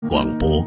广播。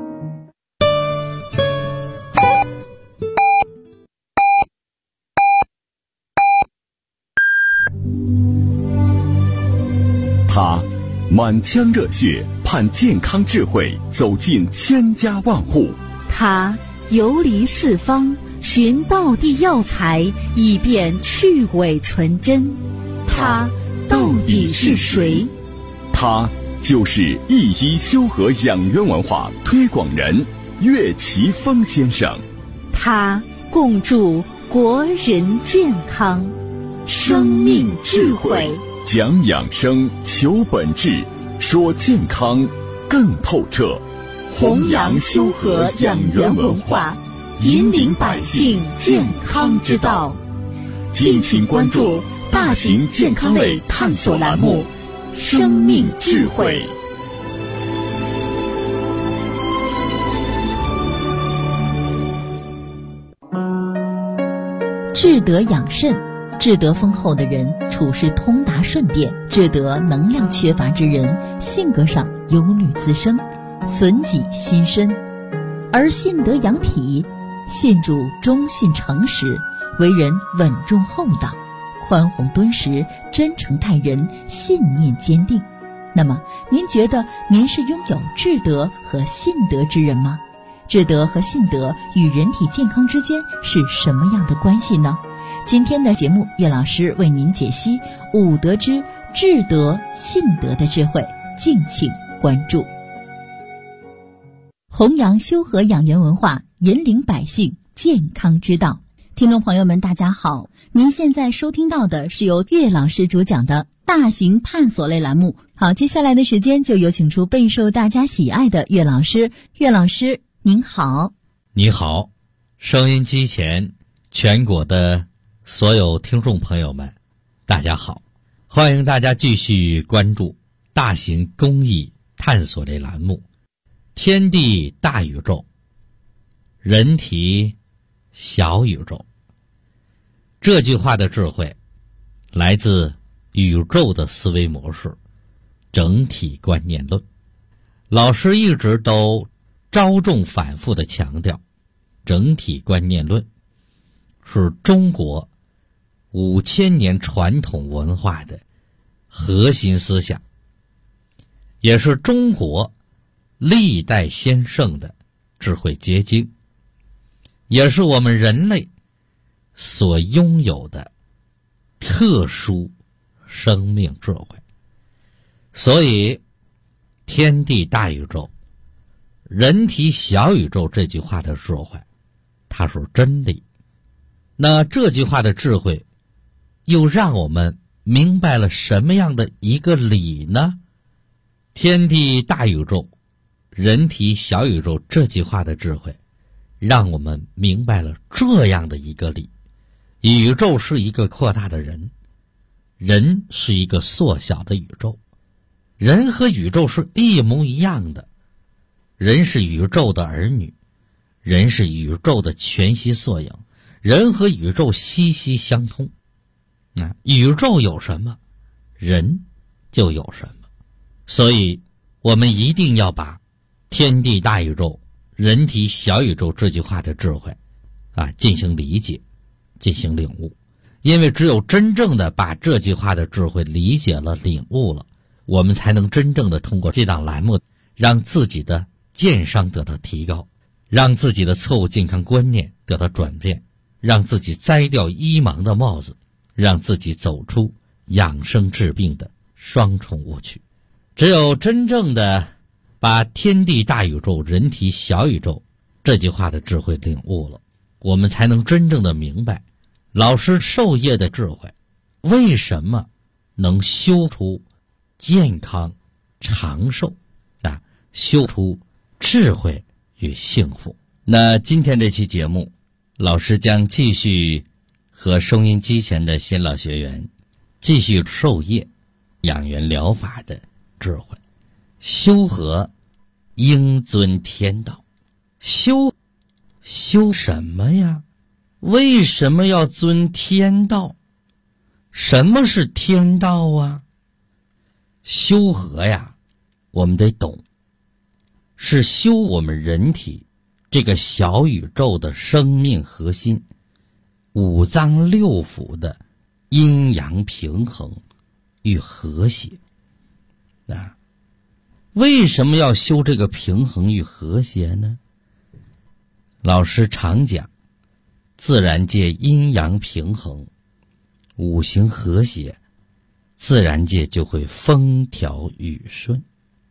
他满腔热血盼健康智慧走进千家万户， 他游离四方寻道地药材以便去伪存真，他到底是谁？ 他就是一医修和养元文化推广人岳奇峰先生。 他共筑国人健康，生命智慧， 讲养生，求本质，说健康更透彻， 弘扬修和养元文化，引领百姓健康之道。敬请关注大型健康类探索栏目《生命智慧》。 智德养肾，智德丰厚的人处事通达顺便，智德能量缺乏之人性格上忧虑滋生，损己心身。而信德养脾，信主忠信诚实，为人稳重厚道，宽宏敦实，真诚待人，信念坚定。那么您觉得您是拥有智德和信德之人吗？智德和信德与人体健康之间是什么样的关系呢？今天的节目，岳老师为您解析五德之智德信德的智慧，敬请关注。弘扬修和养元文化，引领百姓健康之道。听众朋友们大家好，您现在收听到的是由岳老师主讲的大型探索类栏目。好，接下来的时间就有请出备受大家喜爱的岳老师。岳老师您好。 你好，收音机前全国的所有听众朋友们大家好，欢迎大家继续关注大型公益探索类栏目天地大宇宙，人体小宇宙。这句话的智慧来自宇宙的思维模式，整体观念论。老师一直都着重反复地强调，整体观念论是中国5000年传统文化的核心思想，也是中国历代先圣的智慧结晶，也是我们人类所拥有的特殊生命智慧。所以天地大宇宙，人体小宇宙这句话的智慧，它是真理。那这句话的智慧又让我们明白了什么样的一个理呢？天地大宇宙，人体小宇宙这句话的智慧让我们明白了这样的一个理：宇宙是一个扩大的人，人是一个缩小的宇宙，人和宇宙是一模一样的，人是宇宙的儿女，人是宇宙的全息缩影，人和宇宙息息相通。宇宙有什么，人就有什么。所以我们一定要把天地大宇宙，人体小宇宙这句话的智慧进行理解，进行领悟。因为只有真正的把这句话的智慧理解了，领悟了，我们才能真正的通过这档栏目让自己的健康得到提高，让自己的错误健康观念得到转变，让自己摘掉医盲的帽子，让自己走出养生治病的双重误区。只有真正的把天地大宇宙，人体小宇宙这句话的智慧领悟了，我们才能真正的明白老师授业的智慧为什么能修出健康长寿修出智慧与幸福。那今天这期节目，老师将继续和收音机前的新老学员继续授业养元疗法的智慧。修和应遵天道。修什么呀？为什么要遵天道？什么是天道啊？修和呀，我们得懂。 是修我们人体这个小宇宙的生命核心，五脏六腑的阴阳平衡与和谐。为什么要修这个平衡与和谐呢？老师常讲，自然界阴阳平衡，五行和谐，自然界就会风调雨顺。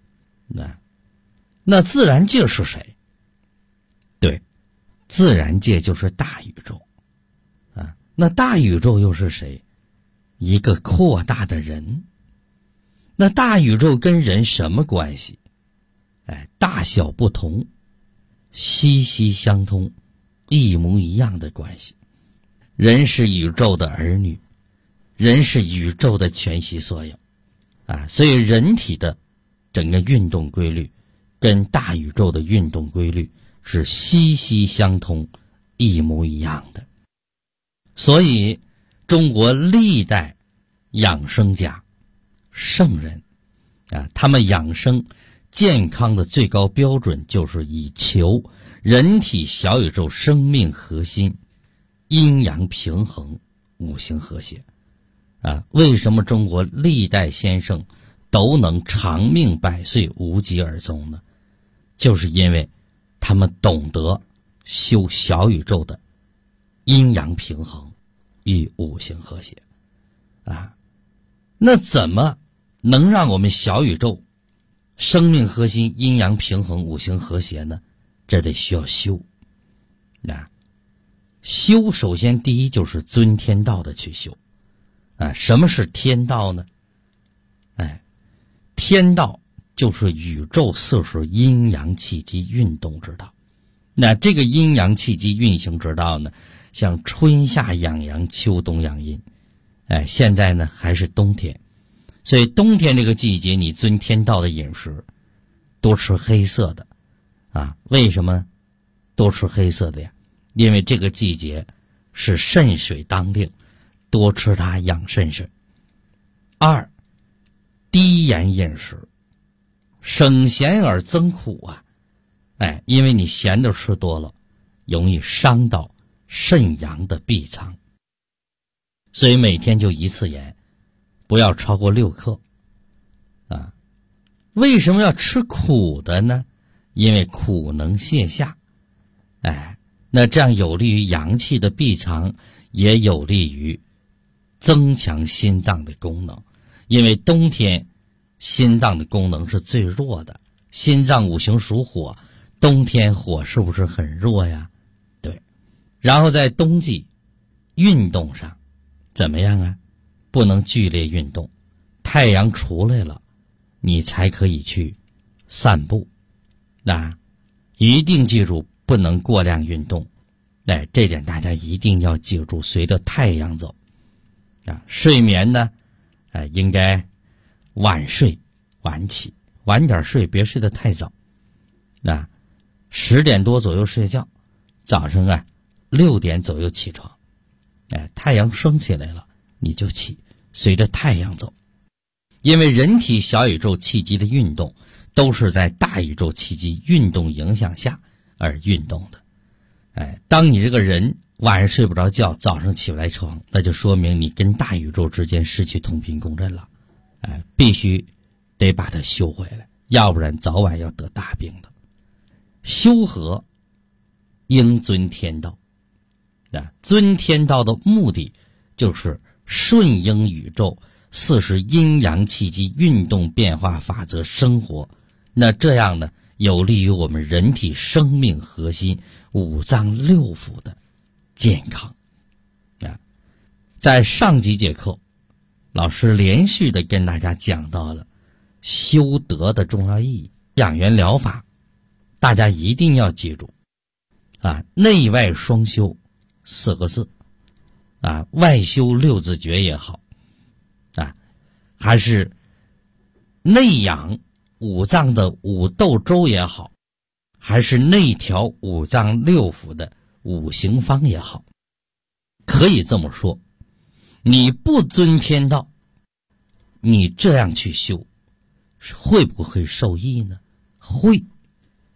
那自然界是谁？对，自然界就是大宇宙那大宇宙又是谁？一个扩大的人。那大宇宙跟人什么关系？大小不同，息息相通，一模一样的关系。人是宇宙的儿女，人是宇宙的全息缩影所以人体的整个运动规律跟大宇宙的运动规律是息息相通，一模一样的。所以中国历代养生家圣人他们养生健康的最高标准就是以求人体小宇宙生命核心阴阳平衡，五行和谐为什么中国历代先生都能长命百岁，无疾而终呢？就是因为他们懂得修小宇宙的阴阳平衡与五行和谐那怎么能让我们小宇宙生命核心阴阳平衡，五行和谐呢？这得需要修修首先第一就是遵天道的去修什么是天道呢？天道就是宇宙四时阴阳气机运动之道。那这个阴阳气机运行之道呢，像春夏养阳，秋冬养阴现在呢还是冬天，所以冬天这个季节你遵天道的饮食，多吃黑色的为什么多吃黑色的呀？因为这个季节是肾水当令，多吃它养肾水。二，低盐饮食，省咸而增苦因为你咸的吃多了，容易伤到肾阳的闭藏，所以每天就一次盐，不要超过6克为什么要吃苦的呢？因为苦能泻下那这样有利于阳气的闭藏，也有利于增强心脏的功能。因为冬天心脏的功能是最弱的，心脏五行属火，冬天火是不是很弱呀？对。然后在冬季运动上怎么样不能剧烈运动，太阳出来了你才可以去散步一定记住不能过量运动这点大家一定要记住，随着太阳走睡眠呢应该晚睡晚起，晚点睡，别睡得太早10点多左右睡觉，早上6点左右起床太阳升起来了你就起，随着太阳走。因为人体小宇宙气机的运动都是在大宇宙气机运动影响下而运动的当你这个人晚上睡不着觉，早上起不来床，那就说明你跟大宇宙之间失去同频共振了必须得把它修回来，要不然早晚要得大病的。修和应遵天道遵天道的目的就是顺应宇宙四时阴阳气机运动变化法则生活，那这样呢有利于我们人体生命核心五脏六腑的健康在上几节课老师连续的跟大家讲到了修德的重要意义，养元疗法大家一定要记住内外双修4个字外修6字诀也好还是内养五脏的五斗周也好，还是内调五脏六腑的五行方也好，可以这么说，你不遵天道，你这样去修会不会受益呢？会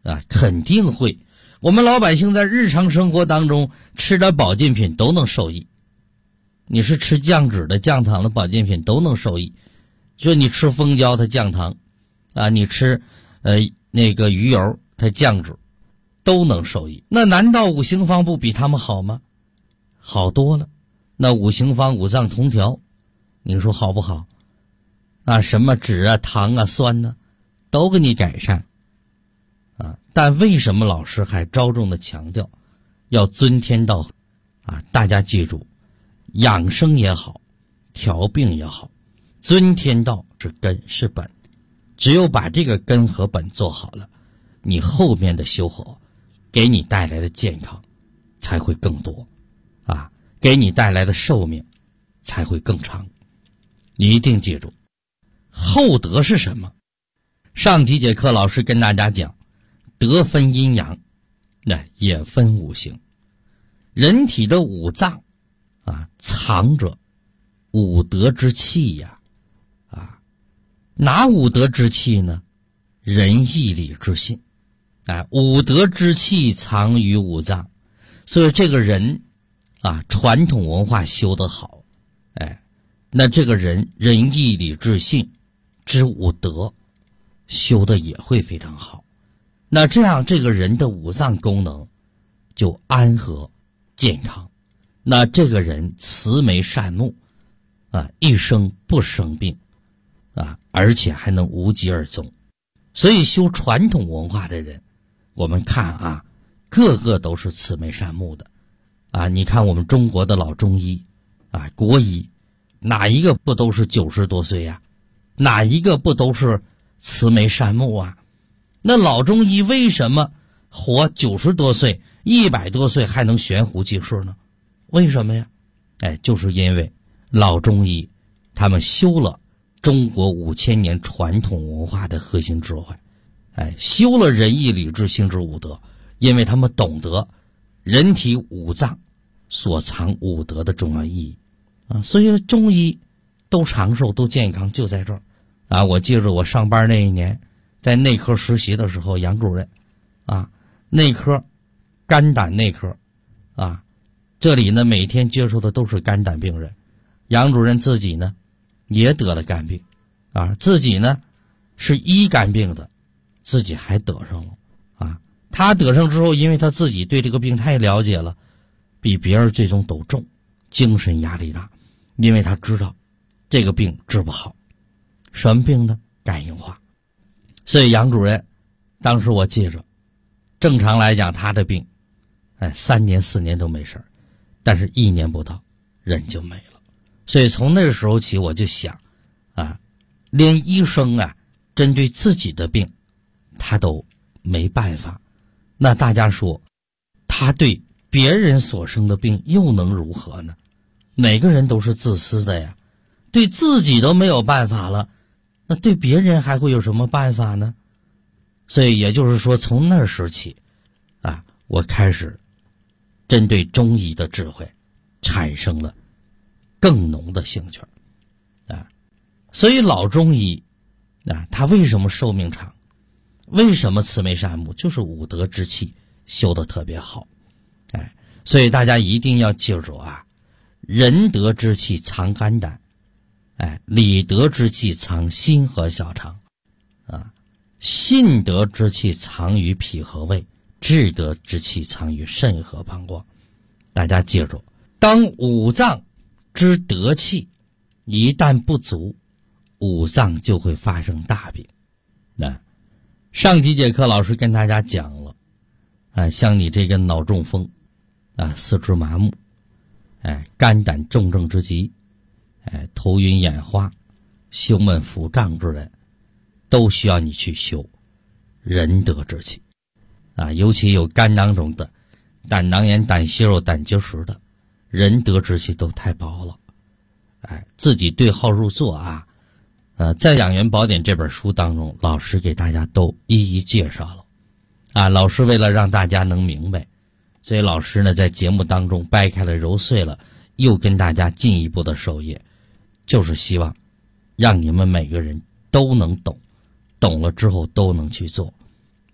肯定会。我们老百姓在日常生活当中吃的保健品都能受益，你是吃降脂的、降糖的保健品都能受益。就你吃蜂胶它降糖你吃那个鱼油它降脂，都能受益。那难道五行方不比他们好吗？好多了。那五行方五脏同调，你说好不好？什么脂糖酸都给你改善但为什么老师还着重的强调要遵天道大家记住，养生也好，调病也好，遵天道是根是本，只有把这个根和本做好了，你后面的修和给你带来的健康才会更多给你带来的寿命才会更长。你一定记住，厚德是什么？上几节课老师跟大家讲，德分阴阳，也分五行。人体的五脏藏着五德之气呀哪五德之气呢？仁义礼智信五德之气藏于五脏。所以这个人传统文化修得好那这个人仁义礼智信之五德修得也会非常好。那这样这个人的五脏功能就安和健康，那这个人慈眉善目一生不生病而且还能无疾而终。所以修传统文化的人，我们看个个都是慈眉善目的你看我们中国的老中医国医，哪一个不都是90多岁呀？哪一个不都是慈眉善目那老中医为什么活90多岁、100多岁还能悬壶济世呢？为什么呀？就是因为老中医他们修了中国5000年传统文化的核心智慧修了仁义礼智信之五德，因为他们懂得人体五脏所藏五德的重要意义所以中医都长寿都健康就在这儿我记着我上班那一年在内科实习的时候，杨主任内科肝胆内科这里呢每天接触的都是肝胆病人。杨主任自己呢也得了肝病自己呢是医肝病的，自己还得上了他得上之后，因为他自己对这个病太了解了，比别人最终都重，精神压力大，因为他知道这个病治不好。什么病呢？肝硬化。所以杨主任当时我记着，正常来讲他的病3年4年都没事，但是1年不到人就没了。所以从那个时候起我就想连医生针对自己的病他都没办法，那大家说他对别人所生的病又能如何呢？每个人都是自私的呀，对自己都没有办法了，那对别人还会有什么办法呢？所以也就是说从那时起我开始针对中医的智慧产生了更浓的兴趣所以老中医他为什么寿命长，为什么慈眉善目，就是五德之气修得特别好所以大家一定要记住仁德之气藏肝胆礼德之气藏心和小肠信德之气藏于脾和胃，智德之气藏于肾和膀胱。大家记住，当五脏之德气一旦不足，五脏就会发生大病上几节课老师跟大家讲了像你这个脑中风四肢麻木肝胆重症之疾头晕眼花胸闷腹胀之人，都需要你去修仁德之气尤其有肝囊肿的、胆囊炎、胆息肉、胆结石的，仁德之气都太薄了自己对号入座在《养元宝典》这本书当中，老师给大家都一一介绍了老师为了让大家能明白，所以老师呢在节目当中掰开了揉碎了，又跟大家进一步的授业，就是希望让你们每个人都能懂，懂了之后都能去做。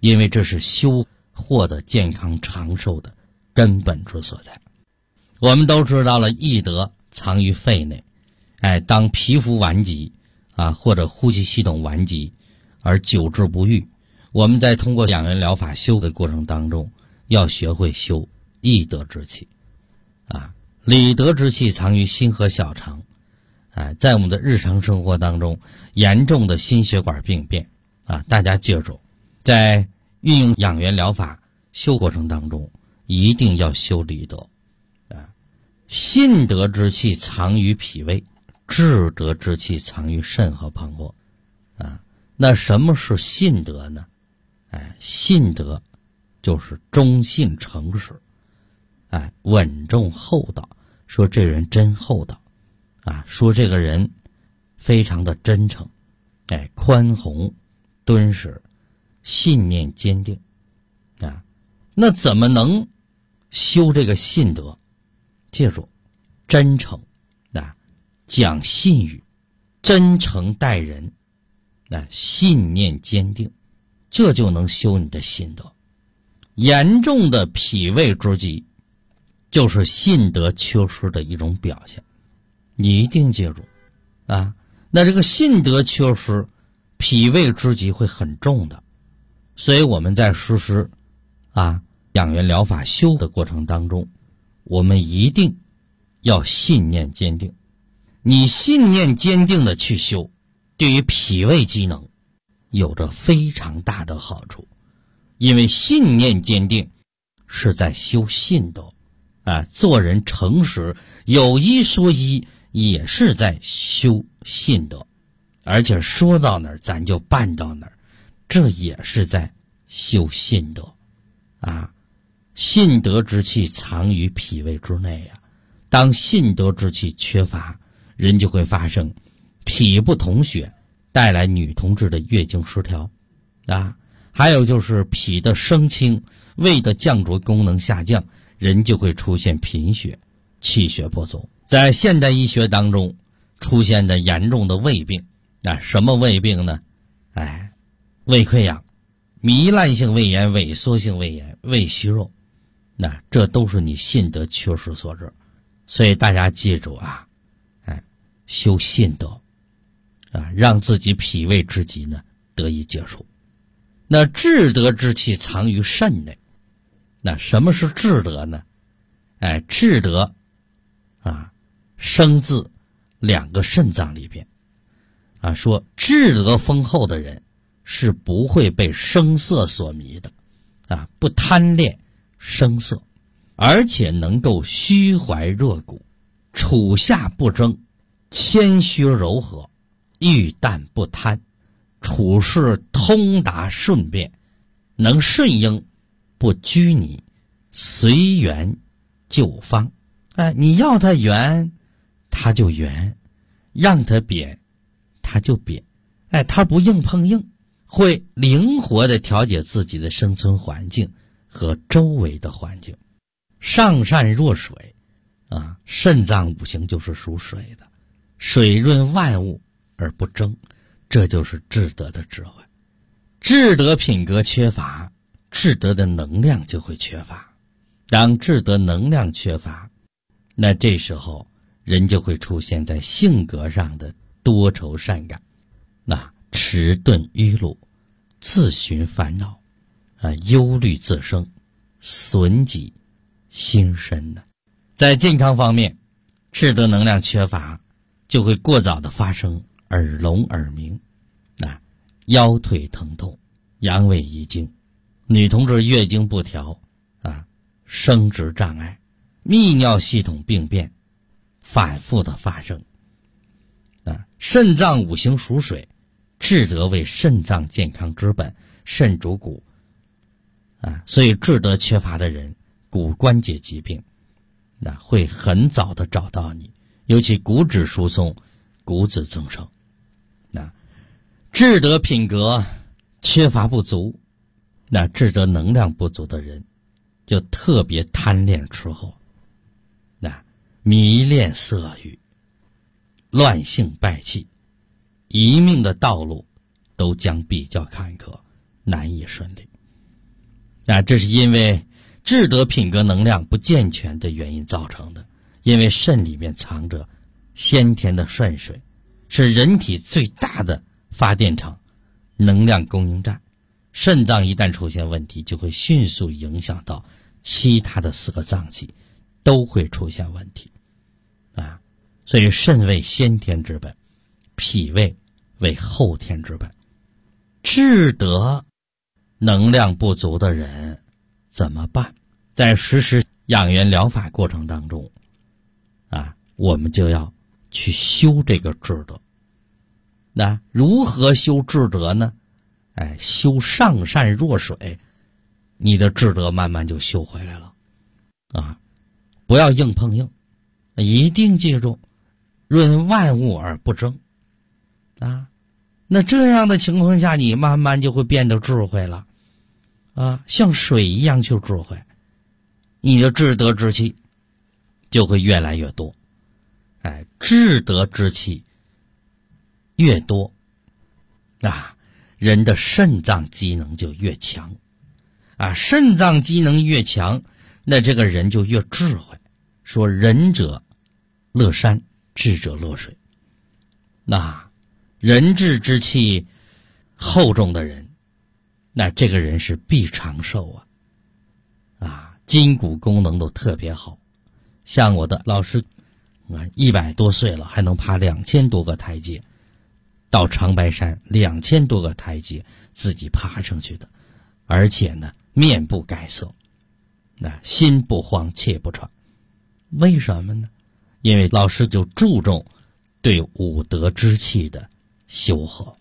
因为这是修获得健康长寿的根本之所在。我们都知道了，易德藏于肺内，当皮肤顽疾或者呼吸系统顽疾而久治不愈，我们在通过养元疗法修的过程当中，要学会修易德之气理德之气藏于心和小肠。在我们的日常生活当中，严重的心血管病变大家记住，在运用养元疗法修过程当中，一定要修理德信德之气藏于脾胃，智德之气藏于肾和膀胱那什么是信德呢？信德就是忠信诚实稳重厚道，说这人真厚道说这个人非常的真诚宽宏敦实，信念坚定那怎么能修这个信德？记住，真诚讲信誉，真诚待人信念坚定，这就能修你的信德。严重的脾胃之疾就是信德缺失的一种表现，你一定记住那这个信德缺失，脾胃之疾会很重的。所以我们在实施养元疗法修的过程当中，我们一定要信念坚定。你信念坚定的去修，对于脾胃机能有着非常大的好处。因为信念坚定是在修信德做人诚实，有一说一，也是在修信德。而且说到哪儿咱就办到哪儿，这也是在修信德信德之气藏于脾胃之内当信德之气缺乏，人就会发生脾不统血，带来女同志的月经失调还有就是脾的升清，胃的降浊功能下降，人就会出现贫血，气血不足。在现代医学当中出现的严重的胃病什么胃病呢？胃溃疡、糜烂性胃炎、萎缩性胃炎、胃虚弱，这都是你信德缺失所致。所以大家记住修信德让自己脾胃之疾呢得以结束。那智德之气藏于肾内。那什么是智德呢？智德生自两个肾脏里边说智德丰厚的人是不会被声色所迷的不贪恋声色，而且能够虚怀热骨，处下不争，谦虚柔和，遇淡不贪，处事通达顺便，能顺应不拘泥，随缘就方。你要他圆他就圆，让他扁他就扁，他不硬碰硬，会灵活地调节自己的生存环境和周围的环境。上善若水肾脏五行就是属水的，水润万物而不争，这就是智德的智慧。智德品格缺乏，智德的能量就会缺乏。当智德能量缺乏，那这时候人就会出现在性格上的多愁善感，迟钝迂路，自寻烦恼忧虑自生，损己心身呢。在健康方面，智德能量缺乏，就会过早的发生耳聋耳鸣腰腿疼痛，阳痿遗精，女同志月经不调生殖障碍，泌尿系统病变反复的发生肾脏五行属水，智德为肾脏健康之本，肾主骨所以智德缺乏的人，骨关节疾病会很早的找到你，尤其骨质疏松，骨质增生智德品格缺乏不足，智德能量不足的人就特别贪恋吃喝迷恋色欲，乱性败气，一命的道路都将比较坎坷，难以顺利。 这是因为智德品格能量不健全的原因造成的。因为肾里面藏着先天的肾水，是人体最大的发电厂、能量供应站。肾脏一旦出现问题，就会迅速影响到其他的4个脏器，都会出现问题所以肾为先天之本，脾胃为后天之本。智德能量不足的人怎么办？在实施养元疗法过程当中我们就要去修这个智德。那如何修智德呢？修上善若水，你的智德慢慢就修回来了不要硬碰硬，一定记住润万物而不争那这样的情况下，你慢慢就会变得智慧了像水一样去智慧，你的智德之气就会越来越多。智德之气越多人的肾脏机能就越强肾脏机能越强，那这个人就越智慧。说仁者乐山，智者乐水。仁智之气厚重的人，那这个人是必长寿筋骨功能都特别好。像我的老师100多岁了，还能爬2000多个台阶，到长白山2000多个台阶自己爬上去的，而且呢面不改色，心不慌切不喘。为什么呢？因为老师就注重对五德之气的修和。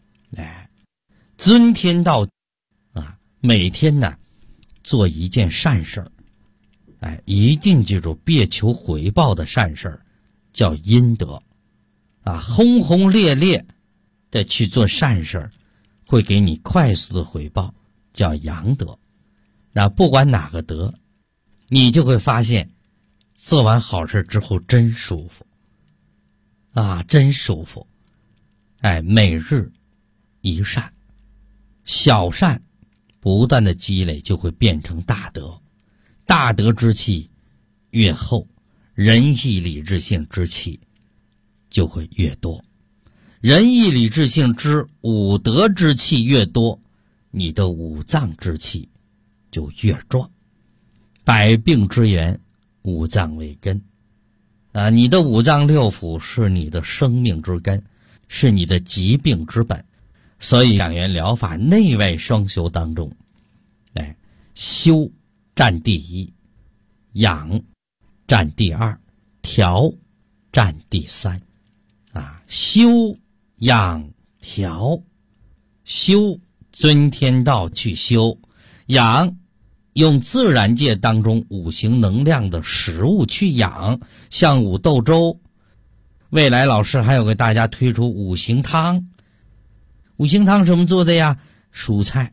尊天道每天呢做一件善事一定记住，别求回报的善事叫阴德轰轰烈烈的去做善事会给你快速的回报，叫阳德。不管哪个德，你就会发现做完好事之后真舒服真舒服。每日一善，小善不断的积累就会变成大德，大德之气越厚，仁义礼智信之气就会越多。仁义礼智信之五德之气越多，你的五脏之气就越壮。百病之源，五脏为根你的五脏六腑是你的生命之根，是你的疾病之本。所以养元疗法内外双修当中修占第一，养占第二，调占第三修养调，修遵天道去修，养用自然界当中五行能量的食物去养，像五豆粥。未来老师还有给大家推出五行汤。五行汤什么做的呀？蔬菜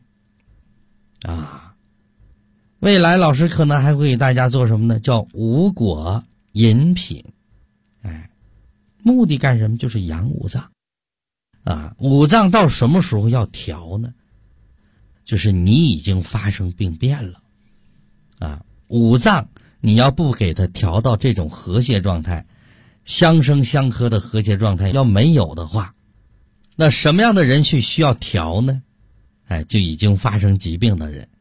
未来老师可能还会给大家做什么呢？叫五果饮品。目的干什么？就是养五脏五脏到什么时候要调呢？就是你已经发生病变了五脏你要不给它调到这种和谐状态，相生相克的和谐状态要没有的话，那什么样的人去需要调呢？就已经发生疾病的人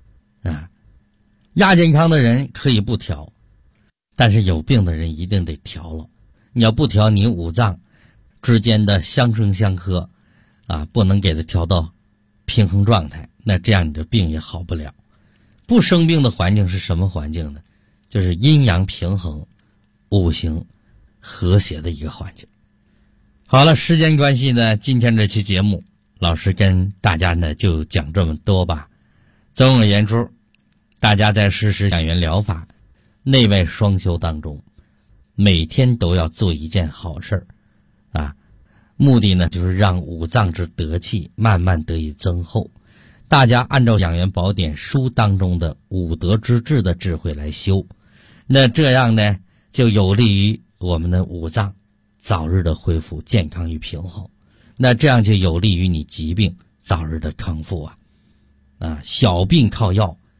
亚健康的人可以不调，但是有病的人一定得调了。你要不调，你五脏之间的相生相克不能给它调到平衡状态，那这样你的病也好不了。不生病的环境是什么环境呢？就是阴阳平衡、五行和谐的一个环境。好了，时间关系呢，今天这期节目老师跟大家呢就讲这么多吧。总而言之，大家在实施养元疗法内外双修当中，每天都要做一件好事目的呢就是让五脏之德气慢慢得以增厚。大家按照养元宝典书当中的五德之治的智慧来修，那这样呢就有利于我们的五脏早日的恢复健康与平衡，那这样就有利于你疾病早日的康复小病靠药，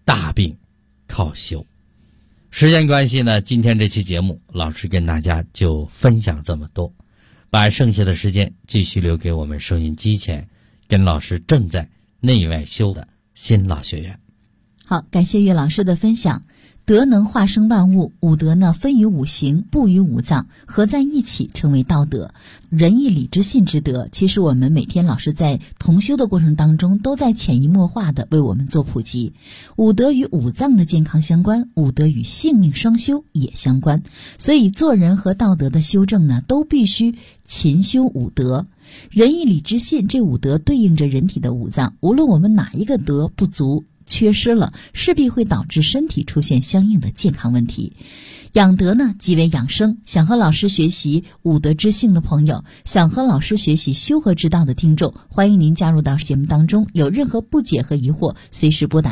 大病靠修。时间关系呢，今天这期节目老师跟大家就分享这么多，把剩下的时间继续留给我们收音机前跟老师正在内外修的新老学员。 好，感谢岳老师的分享。德能化生万物，五德呢分于五行，布于五脏，合在一起成为道德。仁义礼智信之德，其实我们每天老师在同修的过程当中都在潜移默化的为我们做普及。五德与五脏的健康相关，五德与性命双修也相关，所以做人和道德的修正呢，都必须勤修五德。仁义礼智信这五德对应着人体的五脏，无论我们哪一个德不足缺失了，势必会导致身体出现相应的健康问题。养德呢，即为养生。想和老师学习五德之性的朋友，想和老师学习修和之道的听众，欢迎您加入到节目当中。有任何不解和疑惑，随时拨打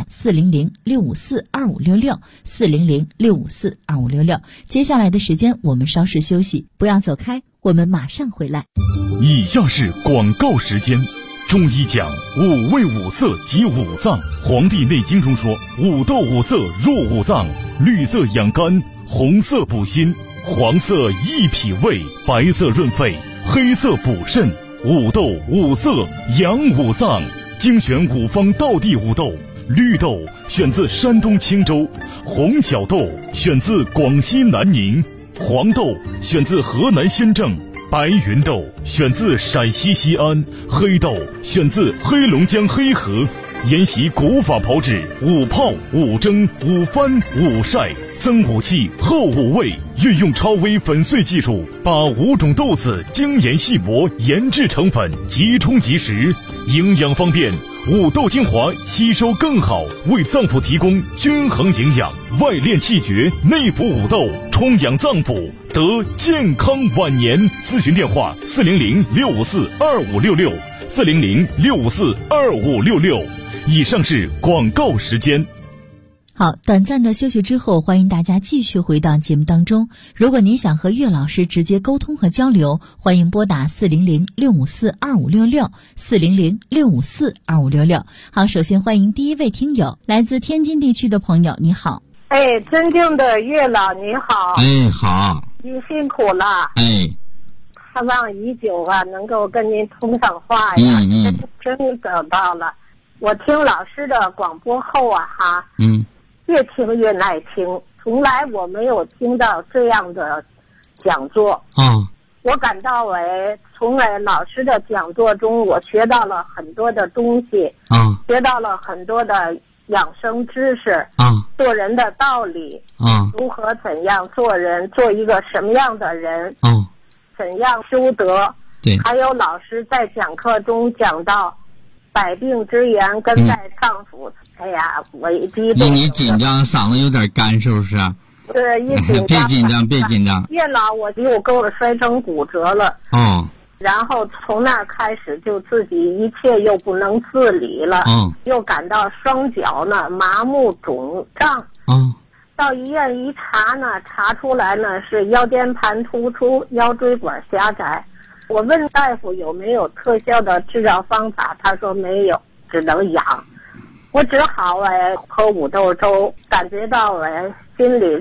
400-654-2566 400-654-2566。接下来的时间我们稍事休息，不要走开，我们马上回来。 以下是广告时间。中医讲五味五色及五脏，《黄帝内经》中说，五斗五色入五脏，绿色养肝，红色补心，黄色益脾胃，白色润肺，黑色补肾。五斗五色养五脏，精选五方道地五豆。绿豆选自山东青州，红小豆选自广西南宁，黄豆选自河南新郑，白云豆选自陕西西安，黑豆选自黑龙江黑河。沿袭古法炮制，五泡五蒸五翻五晒，增五气厚五味，运用超微粉碎技术，把5种豆子精研细磨研制成粉，即冲即食，营养方便，五豆精华吸收更好，为脏腑提供均衡营养，外练气绝，内服五豆，充养脏腑，得健康晚年。咨询电话400-654-2566 400-654-2566。以上是广告时间。 好，短暂的休息之后，欢迎大家继续回到节目当中。如果您想和岳老师直接沟通和交流，欢迎拨打400-654-2566 400-654-2566。好，首先欢迎第一位听友，来自天津地区的朋友，你好。 尊敬的岳老你好。 好。 您辛苦了。盼望已久啊，能够跟您通上话呀。真等到了。我听老师的广播后啊越听越耐听，从来我没有听到这样的讲座我感到从老师的讲座中，我学到了很多的东西学到了很多的养生知识做人的道理如何怎样做人，做一个什么样的人怎样修德。 对， 还有老师在讲课中讲到百病之源根在脏腑。我一激动， 你紧张，嗓子有点干，是不是？ 一紧张别紧张。 岳老，我给我摔成骨折了然后从那开始就自己一切又不能自理了又感到双脚呢麻木肿胀到医院一查呢，查出来呢是腰间盘突出，腰椎管狭窄。我问大夫有没有特效的治疗方法，他说没有，只能养。我只好喝五豆粥，感觉到心里